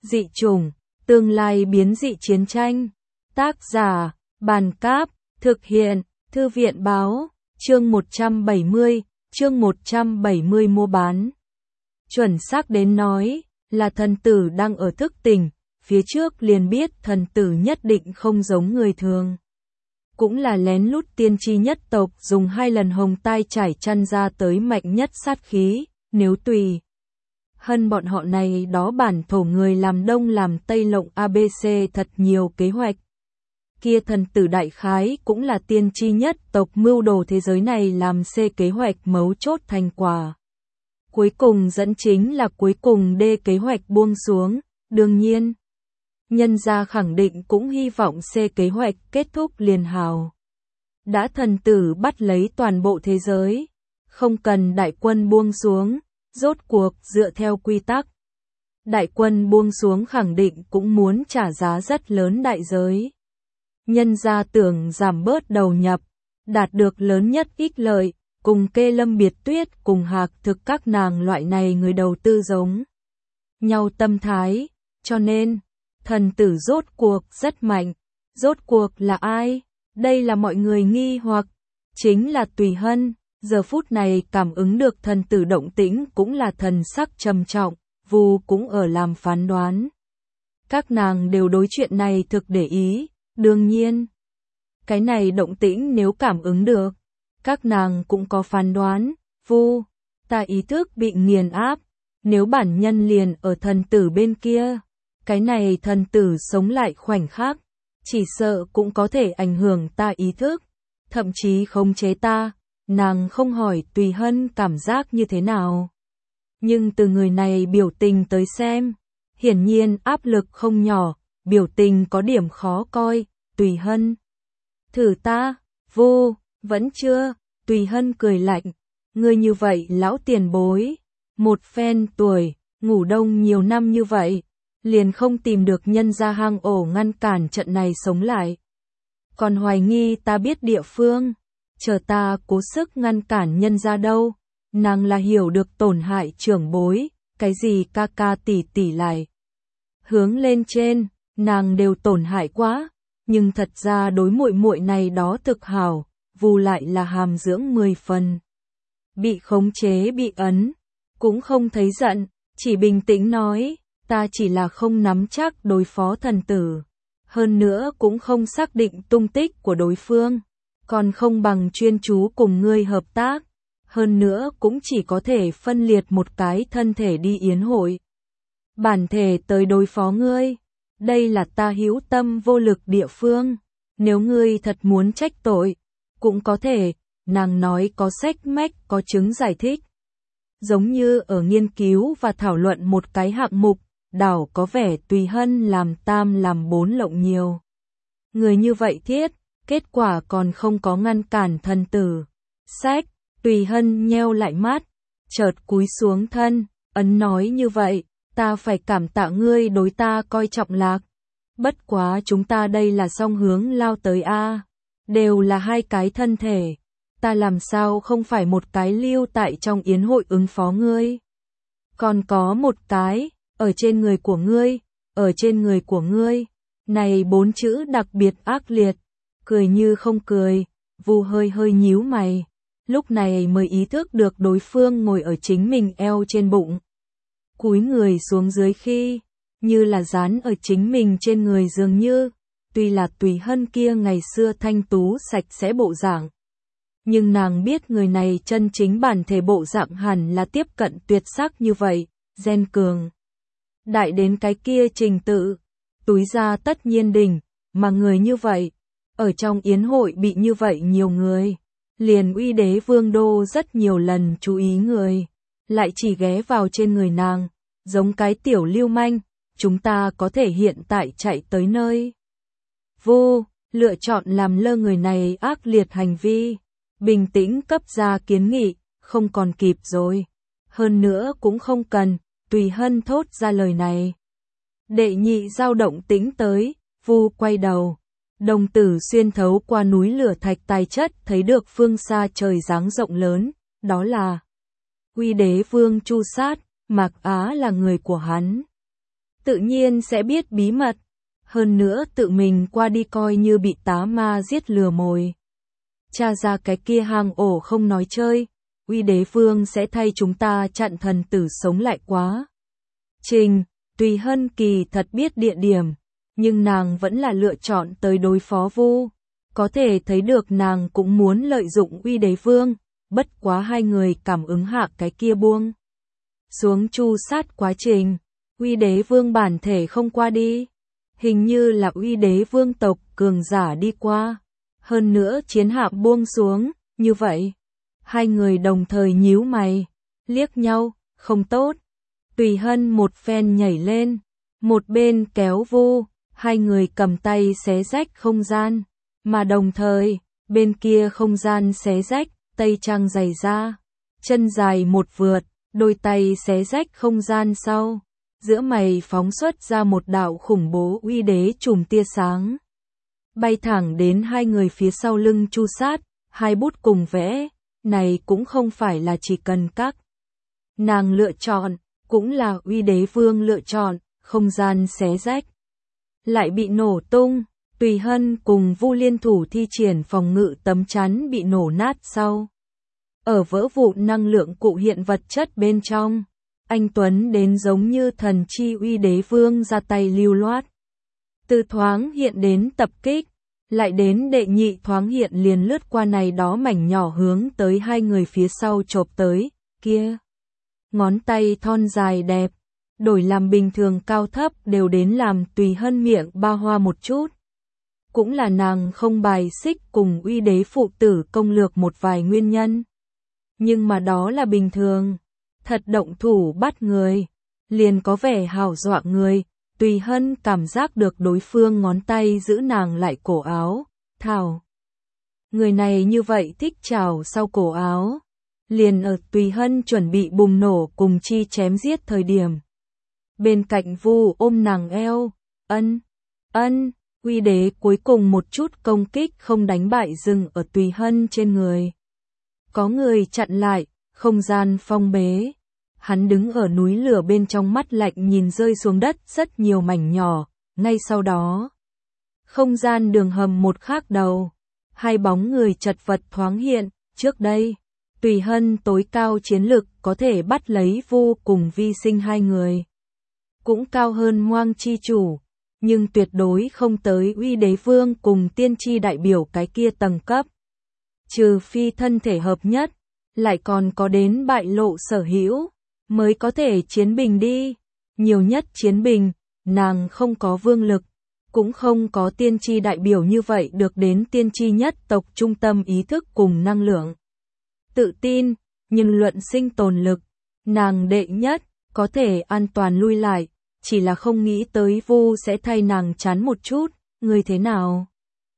Dị chủng, tương lai biến dị chiến tranh. Tác giả, Bàn Cáp, thực hiện, Thư viện Báo, chương 170 mua bán. Chuẩn xác đến nói, là thần tử đang ở thức tỉnh, phía trước liền biết thần tử nhất định không giống người thường. Cũng là lén lút tiên tri nhất tộc dùng 2 lần hồng tai trải chăn ra tới mạnh nhất sát khí, nếu tùy hân bọn họ này đó bản thổ người làm đông làm tây lộng ABC thật nhiều kế hoạch. Kia thần tử đại khái cũng là tiên tri nhất tộc mưu đồ thế giới này làm C kế hoạch mấu chốt thành quả. Cuối cùng dẫn chính là cuối cùng D kế hoạch buông xuống, đương nhiên. Nhân gia khẳng định cũng hy vọng C kế hoạch kết thúc liền hào. Đã thần tử bắt lấy toàn bộ thế giới, không cần đại quân buông xuống, rốt cuộc dựa theo quy tắc. Đại quân buông xuống khẳng định cũng muốn trả giá rất lớn đại giới. Nhân gia tưởng giảm bớt đầu nhập, đạt được lớn nhất ích lợi, cùng Kê Lâm Biệt Tuyết cùng Hạc Thực các nàng loại này người đầu tư giống nhau tâm thái, cho nên thần tử rốt cuộc rất mạnh. Rốt cuộc là ai? Đây là mọi người nghi hoặc, chính là Tùy Hân. Giờ phút này cảm ứng được thần tử động tĩnh cũng là thần sắc trầm trọng, Vu cũng ở làm phán đoán. Các nàng đều đối chuyện này thực để ý, đương nhiên. Cái này động tĩnh nếu cảm ứng được, các nàng cũng có phán đoán, Vu, ta ý thức bị nghiền áp, nếu bản nhân liền ở thần tử bên kia, cái này thần tử sống lại khoảnh khắc, chỉ sợ cũng có thể ảnh hưởng ta ý thức, thậm chí khống chế ta. Nàng không hỏi Tùy Hân cảm giác như thế nào. Nhưng từ người này biểu tình tới xem, hiển nhiên áp lực không nhỏ, biểu tình có điểm khó coi. Tùy Hân, thử ta, Vô, vẫn chưa. Tùy Hân cười lạnh, ngươi như vậy lão tiền bối, một phen tuổi, ngủ đông nhiều năm như vậy, liền không tìm được nhân ra hang ổ ngăn cản trận này sống lại. Còn hoài nghi ta biết địa phương. Chờ ta cố sức ngăn cản nhân ra đâu, nàng là hiểu được tổn hại trưởng bối, cái gì ca ca tỷ tỷ lại. Hướng lên trên, nàng đều tổn hại quá, nhưng thật ra đối muội muội này đó thực hảo, Vu lại là hàm dưỡng 10 phần. Bị khống chế bị ấn, cũng không thấy giận, chỉ bình tĩnh nói, ta chỉ là không nắm chắc đối phó thần tử, hơn nữa cũng không xác định tung tích của đối phương. Còn không bằng chuyên chú cùng ngươi hợp tác, hơn nữa cũng chỉ có thể phân liệt một cái thân thể đi yến hội. Bản thể tới đối phó ngươi, đây là ta hữu tâm vô lực địa phương, nếu ngươi thật muốn trách tội, cũng có thể, nàng nói có sách mách có chứng giải thích. Giống như ở nghiên cứu và thảo luận một cái hạng mục, đảo có vẻ Tùy Hân làm 3 làm 4 lộng nhiều. Người như vậy thiết. Kết quả còn không có ngăn cản thần tử. Sách, Tùy Hân nheo lại mắt, chợt cúi xuống thân, ấn nói như vậy, ta phải cảm tạ ngươi đối ta coi trọng lạc. Bất quá chúng ta đây là song hướng lao tới A, đều là 2 cái thân thể, ta làm sao không phải một cái lưu tại trong yến hội ứng phó ngươi. Còn có một cái, ở trên người của ngươi, ở trên người của ngươi, này 4 chữ đặc biệt ác liệt. Cười như không cười, Vu hơi nhíu mày, lúc này mới ý thức được đối phương ngồi ở chính mình eo trên bụng. Cúi người xuống dưới khi, như là dán ở chính mình trên người dường như, tuy là Tùy Hân kia ngày xưa thanh tú sạch sẽ bộ dạng. Nhưng nàng biết người này chân chính bản thể bộ dạng hẳn là tiếp cận tuyệt sắc như vậy, gen cường. Đại đến cái kia trình tự, túi ra tất nhiên đỉnh, mà người như vậy. Ở trong yến hội bị như vậy nhiều người, liền Uy Đế Vương Đô rất nhiều lần chú ý người, lại chỉ ghé vào trên người nàng, giống cái tiểu lưu manh, chúng ta có thể hiện tại chạy tới nơi. Vô, lựa chọn làm lơ người này ác liệt hành vi, bình tĩnh cấp ra kiến nghị, không còn kịp rồi. Hơn nữa cũng không cần, Tùy Hân thốt ra lời này. Đệ nhị dao động tĩnh tới, Vu quay đầu. Đồng tử xuyên thấu qua núi lửa thạch tài chất thấy được phương xa trời dáng rộng lớn, đó là Uy Đế Vương Chu Sát, Mạc Á là người của hắn. tự nhiên sẽ biết bí mật. Hơn nữa tự mình qua đi coi như bị tá ma giết lừa mồi. Tra ra cái kia hang ổ không nói chơi, Uy Đế Vương sẽ thay chúng ta chặn thần tử sống lại quá. Trình, Tùy Hân kỳ thật biết địa điểm, nhưng nàng vẫn là lựa chọn tới đối phó Vu. Có thể thấy được nàng cũng muốn lợi dụng Uy Đế Vương, bất quá hai người cảm ứng hạ cái kia buông xuống chu sát quá trình. Uy Đế Vương bản thể không qua đi, hình như là Uy Đế Vương tộc cường giả đi qua. Hơn nữa chiến hạm buông xuống, như vậy. Hai người đồng thời nhíu mày, liếc nhau, không tốt. Tùy Hân một phen nhảy lên, một bên kéo Vu, hai người cầm tay xé rách không gian, mà đồng thời, bên kia không gian xé rách, tây trang giày ra, chân dài một vượt, đôi tay xé rách không gian sau, giữa mày phóng xuất ra một đạo khủng bố uy đế chùm tia sáng. Bay thẳng đến hai người phía sau lưng chu sát, hai bút cùng vẽ, này cũng không phải là chỉ cần các nàng lựa chọn, cũng là Uy Đế Vương lựa chọn, không gian xé rách. Lại bị nổ tung, Tùy Hân cùng Vu liên thủ thi triển phòng ngự tấm chắn bị nổ nát sau. Ở vỡ vụn năng lượng cụ hiện vật chất bên trong, anh Tuấn đến giống như thần chi Uy Đế Vương ra tay lưu loát. Từ thoáng hiện đến tập kích, lại đến đệ nhị thoáng hiện liền lướt qua này đó mảnh nhỏ hướng tới hai người phía sau chộp tới, kia. Ngón tay thon dài đẹp, đổi làm bình thường cao thấp đều đến làm Tùy Hân miệng ba hoa một chút. Cũng là nàng không bài xích cùng Uy Đế phụ tử công lược một vài nguyên nhân. Nhưng mà đó là bình thường, thật động thủ bắt người, liền có vẻ hào dọa người. Tùy Hân cảm giác được đối phương ngón tay giữ nàng lại cổ áo, thảo. Người này như vậy thích chào sau cổ áo. Liền ở Tùy Hân chuẩn bị bùng nổ cùng chi chém giết thời điểm. Bên cạnh Vu ôm nàng eo, Uy Đế cuối cùng một chút công kích không đánh bại dừng ở Tùy Hân trên người. Có người chặn lại, không gian phong bế. Hắn đứng ở núi lửa bên trong mắt lạnh nhìn rơi xuống đất rất nhiều mảnh nhỏ, ngay sau đó. Không gian đường hầm một khác đầu, hai bóng người chật vật thoáng hiện, trước đây. Tùy Hân tối cao chiến lực có thể bắt lấy Vu cùng Vi Sinh hai người. Cũng cao hơn Ngoang Chi Chủ, nhưng tuyệt đối không tới Uy Đế Vương cùng tiên tri đại biểu cái kia tầng cấp. Trừ phi thân thể hợp nhất, lại còn có đến bại lộ sở hữu, mới có thể chiến bình đi. Nhiều nhất chiến bình, nàng không có vương lực, cũng không có tiên tri đại biểu như vậy được đến tiên tri nhất tộc trung tâm ý thức cùng năng lượng. Tự tin, nhưng luận sinh tồn lực, nàng đệ nhất, có thể an toàn lui lại, chỉ là không nghĩ tới Vu sẽ thay nàng chán một chút, người thế nào?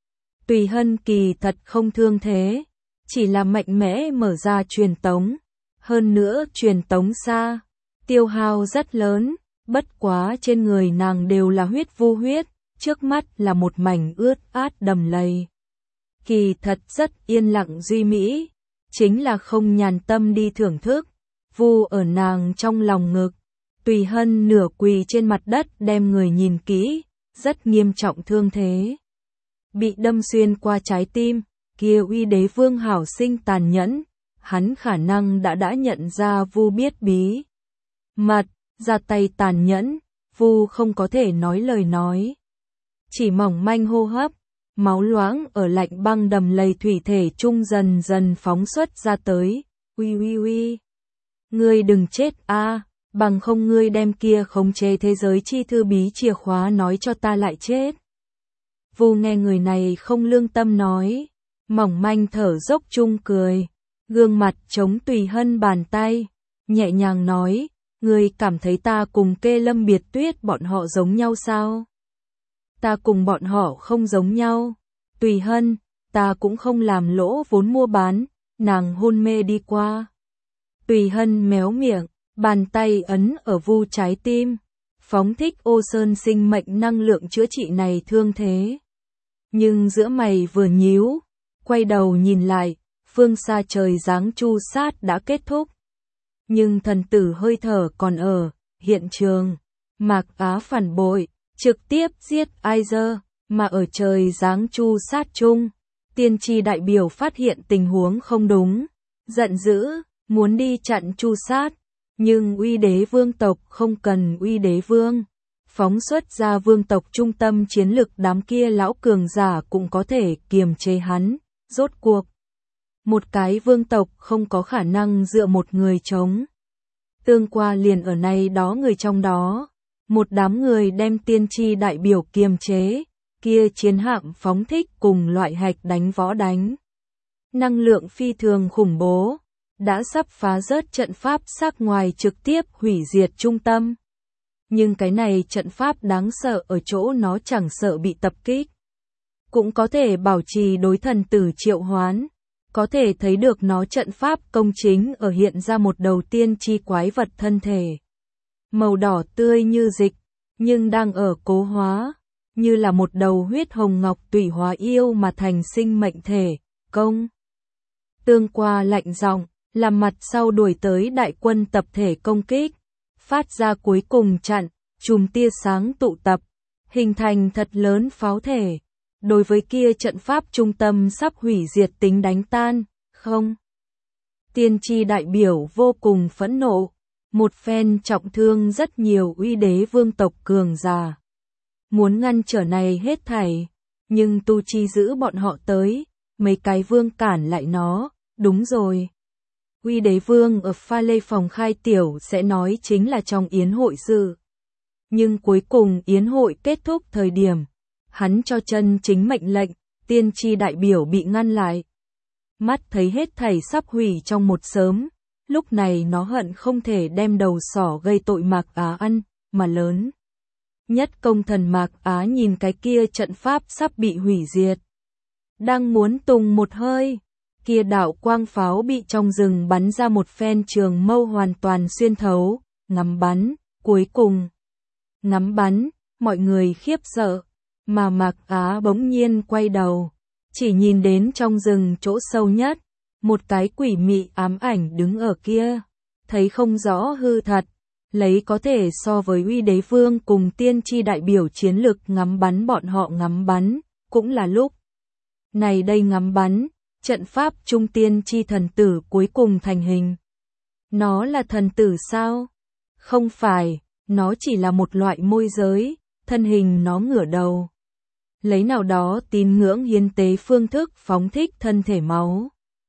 Tùy Hân kỳ thật không thương thế, chỉ là mạnh mẽ mở ra truyền tống, hơn nữa truyền tống xa, tiêu hao rất lớn, bất quá trên người nàng đều là huyết Vu huyết, trước mắt là một mảnh ướt át đầm lầy. Kỳ thật rất yên lặng duy mỹ. Chính là không nhàn tâm đi thưởng thức, Vu ở nàng trong lòng ngực, Tùy Hân nửa quỳ trên mặt đất đem người nhìn kỹ, rất nghiêm trọng thương thế. Bị đâm xuyên qua trái tim, kia Uy Đế Vương hảo sinh tàn nhẫn, hắn khả năng đã nhận ra Vu biết bí mật, ra tay tàn nhẫn, Vu không có thể nói lời nói. Chỉ mỏng manh hô hấp. Máu loãng ở lạnh băng đầm lầy thủy thể trung dần dần phóng xuất ra tới. Uy. Ngươi đừng chết a, bằng không ngươi đem kia khống chế thế giới chi thư bí chìa khóa nói cho ta lại chết. Vu nghe người này không lương tâm nói, mỏng manh thở dốc chung cười, gương mặt chống Tùy Hân bàn tay, nhẹ nhàng nói, ngươi cảm thấy ta cùng Kê Lâm Biệt Tuyết bọn họ giống nhau sao? Ta cùng bọn họ không giống nhau. Tùy Hân, ta cũng không làm lỗ vốn mua bán, nàng hôn mê đi qua. Tùy Hân méo miệng, bàn tay ấn ở Vu trái tim, phóng thích ô sơn sinh mệnh năng lượng chữa trị này thương thế. Nhưng giữa mày vừa nhíu, quay đầu nhìn lại, phương xa trời giáng chu sát đã kết thúc. Nhưng thần tử hơi thở còn ở hiện trường, Mạc Á phản bội, trực tiếp giết Aizer, mà ở trời giáng chu sát chung. Tiên tri đại biểu phát hiện tình huống không đúng, giận dữ, muốn đi chặn chu sát, nhưng uy đế vương tộc không cần uy đế vương. Phóng xuất ra vương tộc trung tâm chiến lực, đám kia lão cường giả cũng có thể kiềm chế hắn, rốt cuộc. Một cái vương tộc không có khả năng dựa một người chống. Tương qua liền ở này đó người trong đó, một đám người đem tiên tri đại biểu kiềm chế, kia chiến hạm phóng thích cùng loại hạch đánh võ đánh. Năng lượng phi thường khủng bố, đã sắp phá rớt trận pháp sắc ngoài, trực tiếp hủy diệt trung tâm. Nhưng cái này trận pháp đáng sợ ở chỗ nó chẳng sợ bị tập kích, cũng có thể bảo trì đối thần tử triệu hoán. Có thể thấy được nó trận pháp công chính ở hiện ra một đầu tiên tri quái vật thân thể. Màu đỏ tươi như dịch, nhưng đang ở cố hóa, như là một đầu huyết hồng ngọc tùy hóa yêu mà thành sinh mệnh thể, công. Tương qua lạnh giọng, làm mặt sau đuổi tới đại quân tập thể công kích, phát ra cuối cùng chặn, chùm tia sáng tụ tập, hình thành thật lớn pháo thể. Đối với kia trận pháp trung tâm sắp hủy diệt tính đánh tan, không. Tiên tri đại biểu vô cùng phẫn nộ, một phen trọng thương rất nhiều uy đế vương tộc cường giả. Muốn ngăn trở này hết thảy, nhưng tu chi giữ bọn họ tới, mấy cái vương cản lại nó, đúng rồi. Uy đế vương ở pha lê phòng khai tiểu sẽ nói chính là trong yến hội sự. Nhưng cuối cùng yến hội kết thúc thời điểm, hắn cho chân chính mệnh lệnh, tiên tri đại biểu bị ngăn lại. Mắt thấy hết thảy sắp hủy trong một sớm, lúc này nó hận không thể đem đầu sỏ gây tội Mạc Á ăn, mà lớn. Nhất công thần Mạc Á nhìn cái kia trận pháp sắp bị hủy diệt. Đang muốn tùng một hơi, kia đạo quang pháo bị trong rừng bắn ra một phen trường mâu hoàn toàn xuyên thấu, ngắm bắn, cuối cùng. Ngắm bắn, mọi người khiếp sợ. Mà Mạc Á bỗng nhiên quay đầu, chỉ nhìn đến trong rừng chỗ sâu nhất, một cái quỷ mị ám ảnh đứng ở kia, thấy không rõ hư thật, lấy có thể so với uy đế vương cùng tiên tri đại biểu chiến lực ngắm bắn bọn họ ngắm bắn, cũng là lúc. Này đây ngắm bắn, trận pháp trung tiên tri thần tử cuối cùng thành hình. Nó là thần tử sao? Không phải, nó chỉ là một loại môi giới, thân hình nó ngửa đầu. Lấy nào đó tín ngưỡng hiến tế phương thức phóng thích thân thể máu.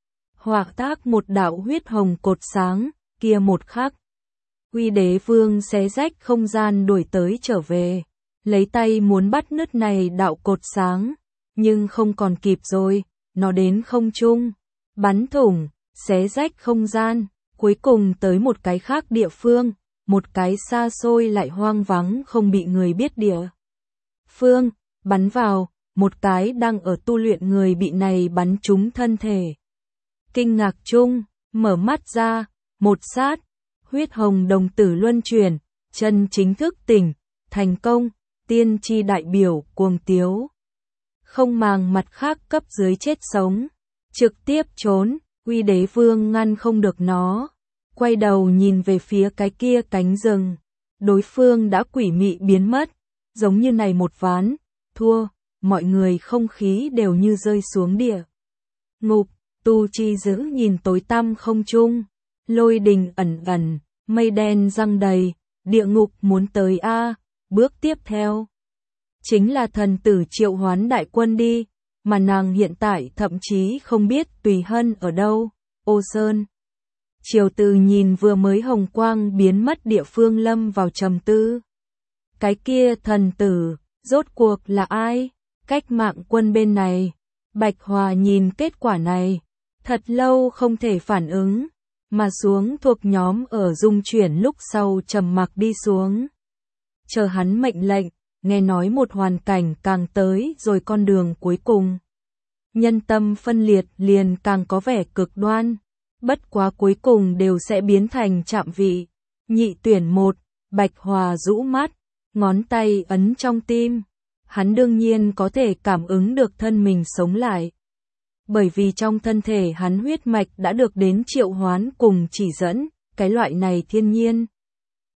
Hoặc tác một đạo huyết hồng cột sáng, kia một khắc. Uy đế vương xé rách không gian đuổi tới trở về. Lấy tay muốn bắt nứt này đạo cột sáng. Nhưng không còn kịp rồi, nó đến không trung. Bắn thủng, xé rách không gian. Cuối cùng tới một cái khác địa phương. Một cái xa xôi lại hoang vắng không bị người biết địa phương. Bắn vào, một cái đang ở tu luyện người bị này bắn trúng thân thể. Kinh ngạc chung, mở mắt ra, một sát, huyết hồng đồng tử luân chuyển, chân chính thức tỉnh, thành công, tiên tri đại biểu cuồng tiếu. Không màng mặt khác cấp dưới chết sống, trực tiếp trốn, uy đế vương ngăn không được nó. Quay đầu nhìn về phía cái kia cánh rừng, đối phương đã quỷ mị biến mất, giống như này một ván. Thua, mọi người không khí đều như rơi xuống địa ngục. Tu chi giữ nhìn tối tăm không trung, lôi đình ẩn ẩn, mây đen giăng đầy, địa ngục muốn tới a. Bước tiếp theo chính là thần tử triệu hoán đại quân đi, mà nàng hiện tại thậm chí không biết Tùy Hân ở đâu. Ô Sơn Triều Từ nhìn vừa mới hồng quang biến mất địa phương lâm vào trầm tư. Cái kia thần tử rốt cuộc là ai? Cách mạng quân bên này. Bạch Hòa nhìn kết quả này, thật lâu không thể phản ứng, mà xuống thuộc nhóm ở dung chuyển lúc sau trầm mặc đi xuống. Chờ hắn mệnh lệnh, nghe nói một hoàn cảnh càng tới rồi con đường cuối cùng. Nhân tâm phân liệt liền càng có vẻ cực đoan, bất quá cuối cùng đều sẽ biến thành chạm vị. Nhị tuyển một, Bạch Hòa rũ mắt, ngón tay ấn trong tim. Hắn đương nhiên có thể cảm ứng được thân mình sống lại. Bởi vì trong thân thể hắn huyết mạch đã được đến triệu hoán cùng chỉ dẫn, cái loại này thiên nhiên.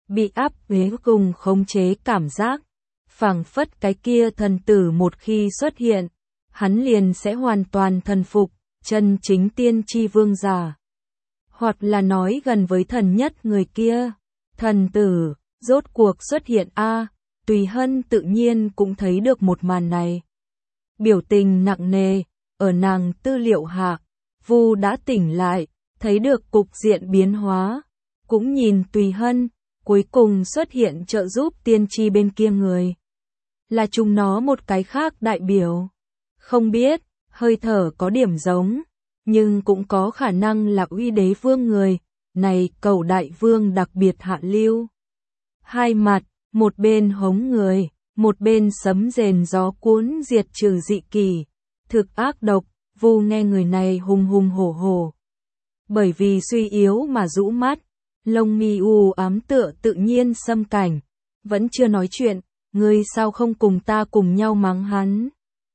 bị áp bế cùng khống chế cảm giác, phảng phất cái kia thần tử một khi xuất hiện, hắn liền sẽ hoàn toàn thần phục, chân chính tiên tri vương giả. Hoặc là nói gần với thần nhất người kia, thần tử, rốt cuộc xuất hiện a. Tùy Hân tự nhiên cũng thấy được một màn này. Biểu tình nặng nề, ở nàng tư liệu hạ, Vu đã tỉnh lại, thấy được cục diện biến hóa, cũng nhìn Tùy Hân, cuối cùng xuất hiện trợ giúp tiên tri bên kia người. Là chúng nó một cái khác đại biểu. Không biết, hơi thở có điểm giống, nhưng cũng có khả năng là uy đế vương người, này cầu đại vương đặc biệt hạ lưu. Hai mặt, một bên hống người, một bên sấm rền gió cuốn diệt trừ dị kỳ, thực ác độc, Vu nghe người này hùng hùng hổ hổ. Bởi vì suy yếu mà rũ mắt, lông mi u ám tựa tự nhiên xâm cảnh, vẫn chưa nói chuyện, ngươi sao không cùng ta cùng nhau mắng hắn.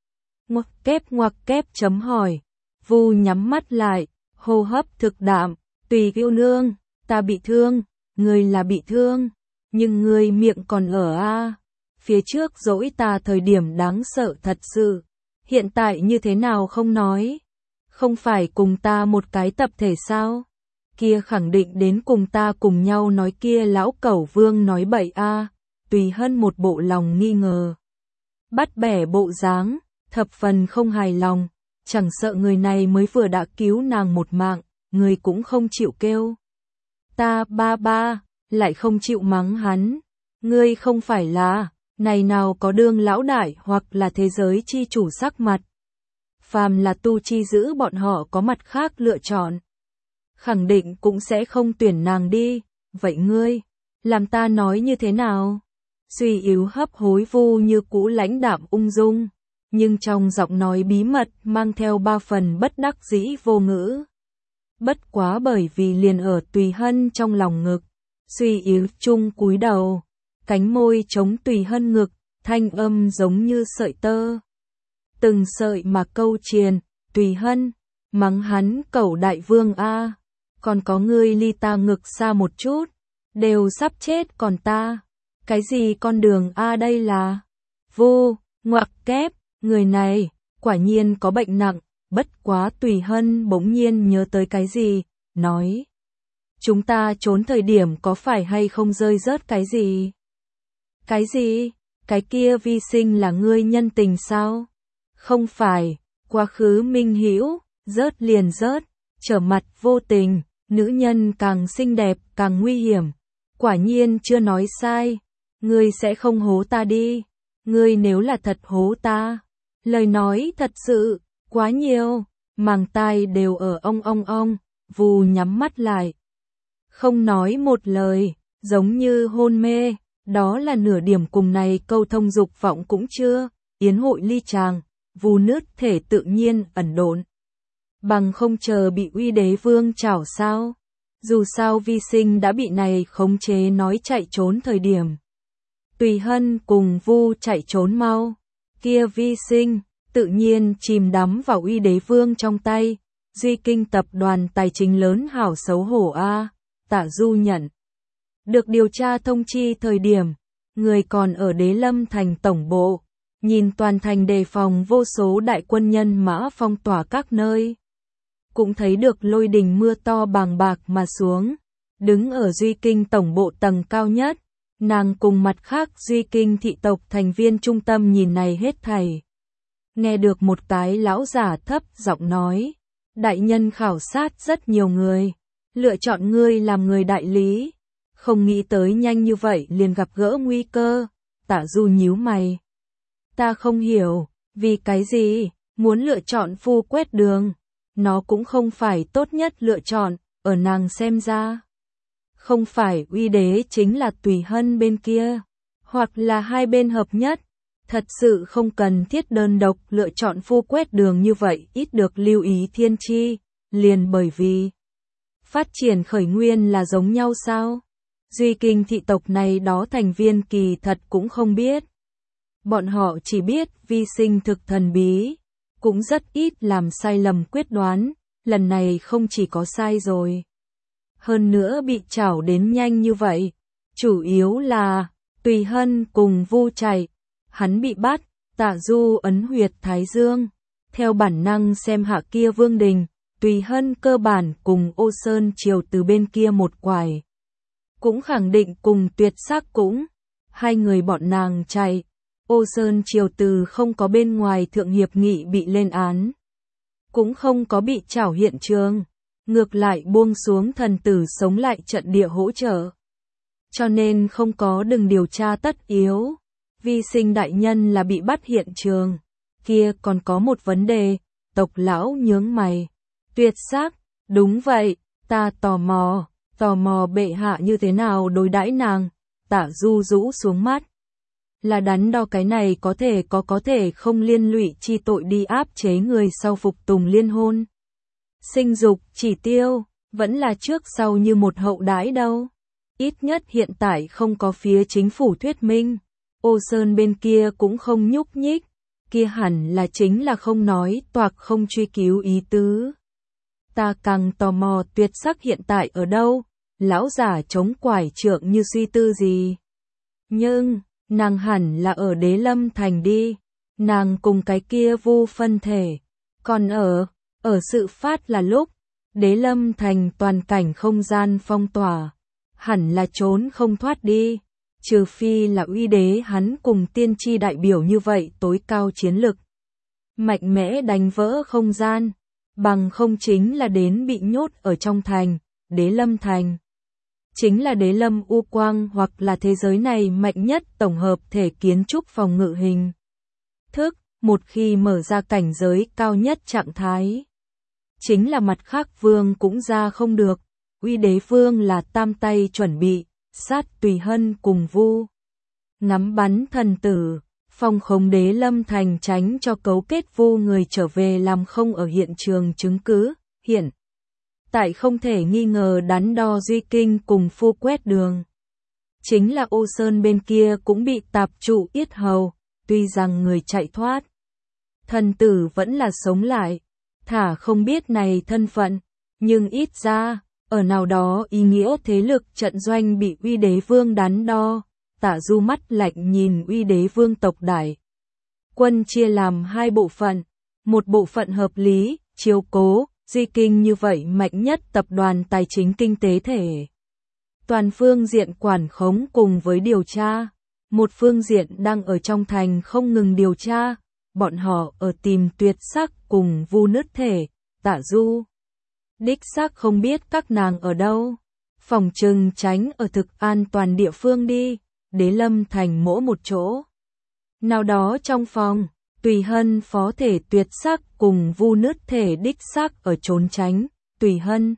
Ngoặc kép chấm hỏi, Vu nhắm mắt lại, hô hấp thực đạm, Tùy yêu nương, ta bị thương, ngươi là bị thương, nhưng ngươi miệng còn ở a. Phía trước dỗi ta thời điểm đáng sợ thật sự, hiện tại như thế nào không nói, không phải cùng ta một cái tập thể sao, kia khẳng định đến cùng ta cùng nhau nói kia lão cẩu vương nói bậy a. Tùy Hân một bộ lòng nghi ngờ, bắt bẻ bộ dáng, thập phần không hài lòng, chẳng sợ người này mới vừa đã cứu nàng một mạng, người cũng không chịu kêu. Ta ba, lại không chịu mắng hắn, ngươi không phải là, này nào có đương lão đại hoặc là thế giới chi chủ sắc mặt. Phàm là tu chi giữ bọn họ có mặt khác lựa chọn. Khẳng định cũng sẽ không tuyển nàng đi, vậy ngươi, làm ta nói như thế nào? Suy yếu hấp hối Vu như cũ lãnh đạm ung dung, nhưng trong giọng nói bí mật mang theo ba phần bất đắc dĩ vô ngữ. Bất quá bởi vì liền ở Tùy Hân trong lòng ngực, suy yếu chung cúi đầu, cánh môi chống Tùy Hân ngực, thanh âm giống như sợi tơ. Từng sợi mà câu triền, Tùy Hân, mắng hắn cẩu đại vương a, còn có ngươi ly ta ngực xa một chút, đều sắp chết còn ta. Cái gì con đường a đây là? Vu, ngoặc kép, người này, quả nhiên có bệnh nặng, bất quá Tùy Hân bỗng nhiên nhớ tới cái gì, nói. Chúng ta trốn thời điểm có phải hay không rơi rớt cái gì? Cái gì? Cái kia vi sinh là ngươi nhân tình sao? Không phải, quá khứ minh hữu, rớt liền rớt, trở mặt vô tình, nữ nhân càng xinh đẹp càng nguy hiểm. Quả nhiên chưa nói sai. Ngươi sẽ không hố ta đi, ngươi nếu là thật hố ta, lời nói thật sự, quá nhiều, màng tai đều ở ong, Vu nhắm mắt lại. Không nói một lời, giống như hôn mê, đó là nửa điểm cùng này câu thông dục vọng cũng chưa, yến hội ly tràng, Vu nứt thể tự nhiên ẩn độn. Bằng không chờ bị uy đế vương chảo sao, dù sao vi sinh đã bị này khống chế nói chạy trốn thời điểm. Tùy Hân cùng Vu chạy trốn mau, kia vi sinh, tự nhiên chìm đắm vào uy đế vương trong tay, Duy Kinh tập đoàn tài chính lớn hảo xấu hổ a. Tạ Du nhận được điều tra thông chi thời điểm, người còn ở Đế Lâm thành tổng bộ, nhìn toàn thành đề phòng vô số đại quân nhân mã phong tỏa các nơi. Cũng thấy được lôi đình mưa to bàng bạc mà xuống, đứng ở Duy Kinh tổng bộ tầng cao nhất. Nàng cùng mặt khác Duy Kinh thị tộc thành viên trung tâm nhìn này hết thảy. Nghe được một cái lão giả thấp giọng nói, đại nhân khảo sát rất nhiều người, lựa chọn ngươi làm người đại lý, không nghĩ tới nhanh như vậy liền gặp gỡ nguy cơ. Tạ Du nhíu mày. Ta không hiểu, vì cái gì, muốn lựa chọn phu quét đường, nó cũng không phải tốt nhất lựa chọn, ở nàng xem ra. Không phải uy đế chính là Tùy Hân bên kia, hoặc là hai bên hợp nhất, thật sự không cần thiết đơn độc lựa chọn phu quét đường như vậy, ít được lưu ý thiên chi, liền bởi vì phát triển khởi nguyên là giống nhau sao? Duy Kinh thị tộc này đó thành viên kỳ thật cũng không biết. Bọn họ chỉ biết vi sinh thực thần bí, cũng rất ít làm sai lầm quyết đoán, lần này không chỉ có sai rồi. Hơn nữa bị chảo đến nhanh như vậy, chủ yếu là Tùy Hân cùng Vu chạy, hắn bị bắt, Tạ Du ấn huyệt Thái Dương, theo bản năng xem hạ kia Vương Đình, Tùy Hân cơ bản cùng Ô Sơn Triều từ bên kia một quải. Cũng khẳng định cùng Tuyệt Sắc cũng, hai người bọn nàng chạy, Ô Sơn Triều từ không có bên ngoài thượng hiệp nghị bị lên án, cũng không có bị trảo hiện trường, ngược lại buông xuống thần tử sống lại trận địa hỗ trợ. Cho nên không có đừng điều tra tất yếu, Vi Sinh đại nhân là bị bắt hiện trường, kia còn có một vấn đề, Tộc lão nhướng mày. Tuyệt Sắc, đúng vậy, ta tò mò bệ hạ như thế nào đối đãi nàng, Tạ Du rũ xuống mắt. Là đắn đo cái này có thể không liên lụy chi tội đi áp chế người sau phục tùng liên hôn. Sinh dục chỉ tiêu, vẫn là trước sau như một hậu đãi đâu. Ít nhất hiện tại không có phía chính phủ thuyết minh. Ô Sơn bên kia cũng không nhúc nhích, kia hẳn là chính là không nói toạc không truy cứu ý tứ. Ta càng tò mò Tuyệt Sắc hiện tại ở đâu, lão giả chống quải trượng như suy tư gì. Nhưng, nàng hẳn là ở Đế Lâm Thành đi, nàng cùng cái kia Vu phân thể, còn ở sự phát là lúc, Đế Lâm Thành toàn cảnh không gian phong tỏa, hẳn là trốn không thoát đi, trừ phi là uy đế hắn cùng tiên tri đại biểu như vậy tối cao chiến lực. Mạnh mẽ đánh vỡ không gian, bằng không chính là đến bị nhốt ở trong thành, Đế Lâm Thành. Chính là Đế Lâm U Quang hoặc là thế giới này mạnh nhất tổng hợp thể kiến trúc phòng ngự hình thức, một khi mở ra cảnh giới cao nhất trạng thái. Chính là mặt khác vương cũng ra không được, uy đế vương là tam tay chuẩn bị, sát Tùy Hân cùng Vu. Ngắm bắn thần tử, phong khống Đế Lâm Thành tránh cho cấu kết Vu người trở về làm không ở hiện trường chứng cứ, hiện tại không thể nghi ngờ đắn đo Duy Kinh cùng Phu quét đường. Chính là Ô Sơn bên kia cũng bị tạp trụ yết hầu, tuy rằng người chạy thoát. Thần tử vẫn là sống lại, thả không biết này thân phận, nhưng ít ra, ở nào đó ý nghĩa thế lực trận doanh bị uy đế vương đắn đo, Tạ Du mắt lạnh nhìn uy đế vương tộc đại. Quân chia làm hai bộ phận, một bộ phận hợp lý, chiếu cố, Duy Kinh như vậy mạnh nhất tập đoàn tài chính kinh tế thể. Toàn phương diện quản khống cùng với điều tra, một phương diện đang ở trong thành không ngừng điều tra, bọn họ ở tìm Tuyệt Sắc cùng Vu nứt thể, Tạ Du. Đích xác không biết các nàng ở đâu, phòng trừng tránh ở thực an toàn địa phương đi, Đế Lâm Thành mỗi một chỗ. Nào đó trong phòng, Tùy Hân phó thể Tuyệt Sắc cùng Vu nứt thể đích xác ở trốn tránh, Tùy Hân.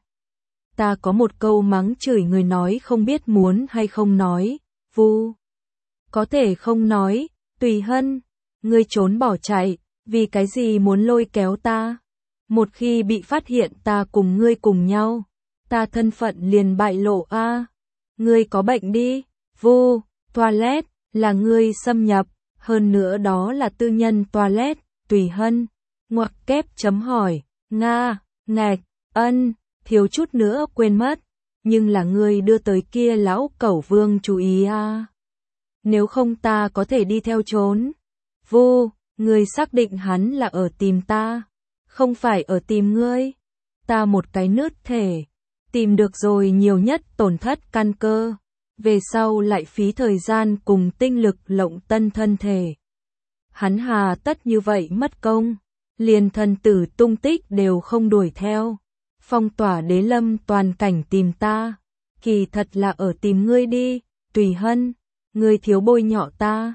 Ta có một câu mắng chửi người nói không biết muốn hay không nói, Vu. Có thể không nói, Tùy Hân, ngươi trốn bỏ chạy, vì cái gì muốn lôi kéo ta? Một khi bị phát hiện ta cùng ngươi cùng nhau, ta thân phận liền bại lộ a. Ngươi có bệnh đi, Vu, toilet, là ngươi xâm nhập, hơn nữa đó là tư nhân toilet, Tùy Hân, ngoặc kép chấm hỏi, Nga, ngạch, ân, thiếu chút nữa quên mất, nhưng là ngươi đưa tới kia lão cẩu vương chú ý a. Nếu không ta có thể đi theo trốn. Vu, ngươi xác định hắn là ở tìm ta, không phải ở tìm ngươi. Ta một cái nứt thể, tìm được rồi nhiều nhất tổn thất căn cơ, về sau lại phí thời gian cùng tinh lực lộng tân thân thể. Hắn hà tất như vậy mất công, liền thần tử tung tích đều không đuổi theo, phong tỏa Đế Lâm toàn cảnh tìm ta, kỳ thật là ở tìm ngươi đi, Tùy Hân, ngươi thiếu bôi nhọ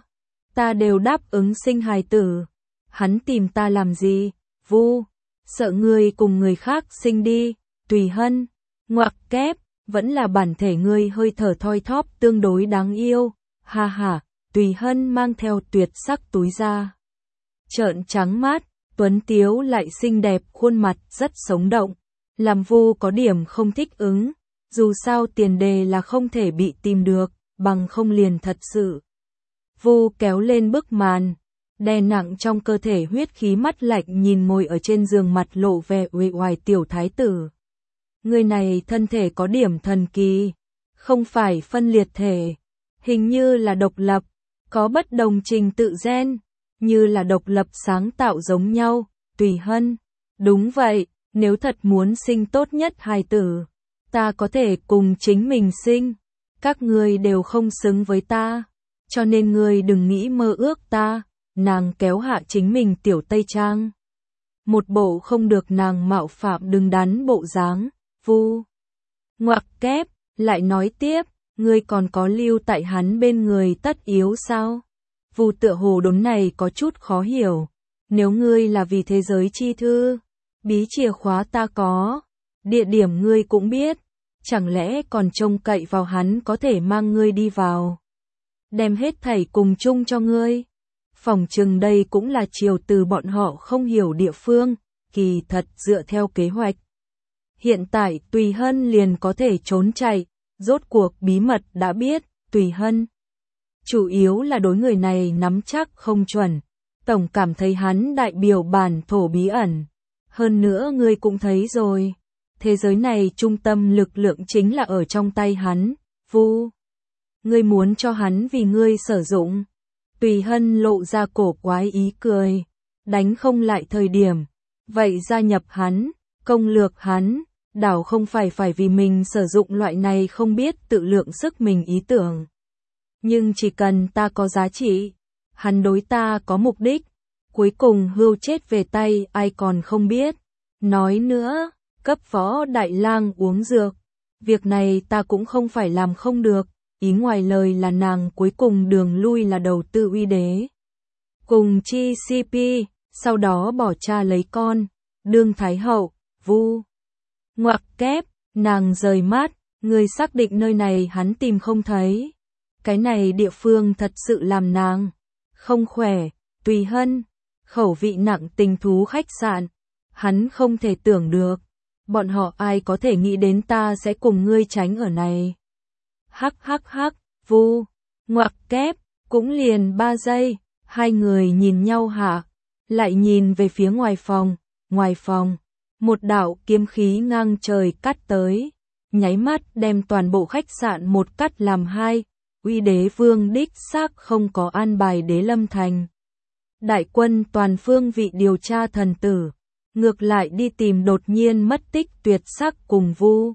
ta đều đáp ứng sinh hài tử, hắn tìm ta làm gì, Vu, sợ ngươi cùng người khác sinh đi, Tùy Hân, ngoặc kép, vẫn là bản thể ngươi hơi thở thoi thóp tương đối đáng yêu, ha ha, Tùy Hân mang theo Tuyệt Sắc túi ra. Trợn trắng mắt, tuấn tiếu lại xinh đẹp khuôn mặt rất sống động, làm Vu có điểm không thích ứng, dù sao tiền đề là không thể bị tìm được, bằng không liền thật sự. Vu kéo lên bức màn, đè nặng trong cơ thể huyết khí mắt lạnh nhìn ngồi ở trên giường mặt lộ vẻ uể oải tiểu thái tử. Người này thân thể có điểm thần kỳ, không phải phân liệt thể, hình như là độc lập, có bất đồng trình tự gen, như là độc lập sáng tạo giống nhau, Tùy Hân. Đúng vậy, nếu thật muốn sinh tốt nhất hài tử, ta có thể cùng chính mình sinh, các ngươi đều không xứng với ta, cho nên ngươi đừng nghĩ mơ ước ta, nàng kéo hạ chính mình tiểu tây trang. Một bộ không được nàng mạo phạm đứng đắn bộ dáng, Vu ngoặc kép, lại nói tiếp, ngươi còn có lưu tại hắn bên người tất yếu sao? Vu tựa hồ đốn này có chút khó hiểu, nếu ngươi là vì thế giới chi thư, bí chìa khóa ta có, địa điểm ngươi cũng biết, chẳng lẽ còn trông cậy vào hắn có thể mang ngươi đi vào, đem hết thảy cùng chung cho ngươi. Phỏng chừng đây cũng là chiều từ bọn họ không hiểu địa phương, kỳ thật dựa theo kế hoạch. Hiện tại Tùy Hân liền có thể trốn chạy, rốt cuộc bí mật đã biết, Tùy Hân. Chủ yếu là đối người này nắm chắc không chuẩn, tổng cảm thấy hắn đại biểu bản thổ bí ẩn. Hơn nữa ngươi cũng thấy rồi, thế giới này trung tâm lực lượng chính là ở trong tay hắn, Vu. Ngươi muốn cho hắn vì ngươi sử dụng. Tùy Hân lộ ra cổ quái ý cười, đánh không lại thời điểm, vậy gia nhập hắn, công lược hắn, đảo không phải vì mình sử dụng loại này không biết tự lượng sức mình ý tưởng. Nhưng chỉ cần ta có giá trị, hắn đối ta có mục đích, cuối cùng hưu chết về tay ai còn không biết. Nói nữa, cấp Võ Đại Lang uống dược, việc này ta cũng không phải làm không được. Ý ngoài lời là nàng cuối cùng đường lui là đầu tư uy đế. Cùng chi CP, sau đó bỏ cha lấy con, đương thái hậu, Vu ngoặc kép, nàng rời mắt, người xác định nơi này hắn tìm không thấy. Cái này địa phương thật sự làm nàng không khỏe, Tùy Hân, khẩu vị nặng tình thú khách sạn, hắn không thể tưởng được, bọn họ ai có thể nghĩ đến ta sẽ cùng ngươi tránh ở này. Hắc, Vu ngoặc kép, cũng liền 3 giây, hai người nhìn nhau hạ, lại nhìn về phía ngoài phòng, một đạo kiếm khí ngang trời cắt tới, nháy mắt đem toàn bộ khách sạn một cắt làm hai, Uy Đế Vương đích xác không có an bài Đế Lâm Thành. Đại quân toàn phương vị điều tra thần tử, ngược lại đi tìm đột nhiên mất tích Tuyệt Sắc cùng Vu.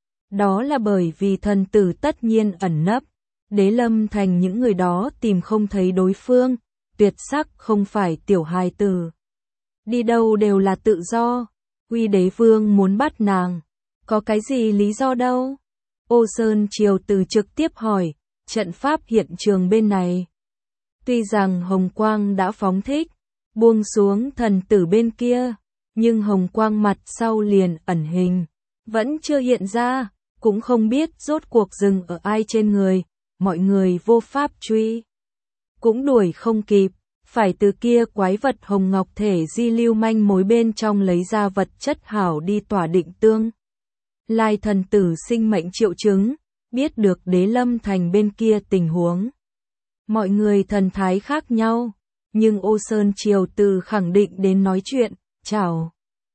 Đó là bởi vì thần tử tất nhiên ẩn nấp, Đế Lâm Thành những người đó tìm không thấy đối phương, Tuyệt Sắc không phải tiểu hài tử. Đi đâu đều là tự do, Uy Đế Vương muốn bắt nàng, có cái gì lý do đâu? Ô Sơn Triều Từ trực tiếp hỏi, trận pháp hiện trường bên này. Tuy rằng hồng quang đã phóng thích, buông xuống thần tử bên kia, nhưng hồng quang mặt sau liền ẩn hình, vẫn chưa hiện ra. Cũng không biết rốt cuộc dừng ở ai trên người, mọi người vô pháp truy. Cũng đuổi không kịp, phải từ kia quái vật hồng ngọc thể di lưu manh mối bên trong lấy ra vật chất hảo đi tỏa định tương. Lai thần tử sinh mệnh triệu chứng, biết được Đế Lâm Thành bên kia tình huống. Mọi người thần thái khác nhau, nhưng Ô Sơn Triều Từ khẳng định đến nói chuyện, chào.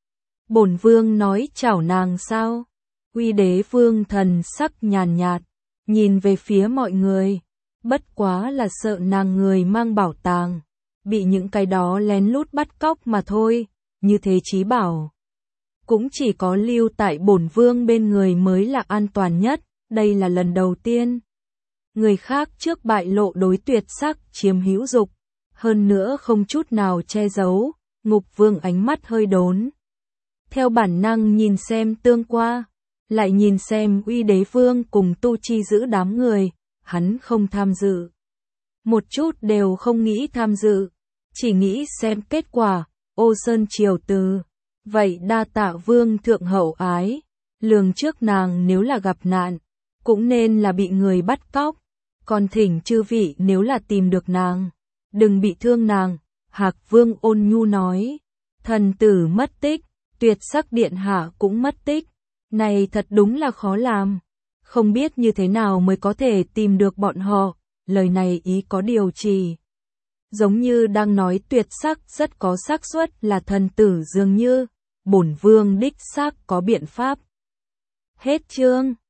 Bổn vương nói chào nàng sao? Uy Đế Vương thần sắc nhàn nhạt, nhìn về phía mọi người, bất quá là sợ nàng người mang bảo tàng, bị những cái đó lén lút bắt cóc mà thôi, như thế chí bảo. Cũng chỉ có lưu tại bổn vương bên người mới là an toàn nhất, đây là lần đầu tiên. Người khác trước bại lộ đối Tuyệt Sắc chiếm hữu dục, hơn nữa không chút nào che giấu, Ngục Vương ánh mắt hơi đốn. Theo bản năng nhìn xem tương qua. Lại nhìn xem Uy Đế Vương cùng Tu Chi giữ đám người, hắn không tham dự. Một chút đều không nghĩ tham dự, chỉ nghĩ xem kết quả, Ô Sơn Triều Từ. Vậy đa tạ Vương thượng hậu ái, lường trước nàng nếu là gặp nạn, cũng nên là bị người bắt cóc, còn thỉnh chư vị nếu là tìm được nàng, đừng bị thương nàng, Hạc Vương ôn nhu nói, thần tử mất tích, Tuyệt Sắc điện hạ cũng mất tích. Này thật đúng là khó làm, không biết như thế nào mới có thể tìm được bọn họ, lời này ý có điều chỉ. Giống như đang nói Tuyệt Sắc rất có xác suất là thần tử dường như, bổn vương đích xác có biện pháp. Hết chương.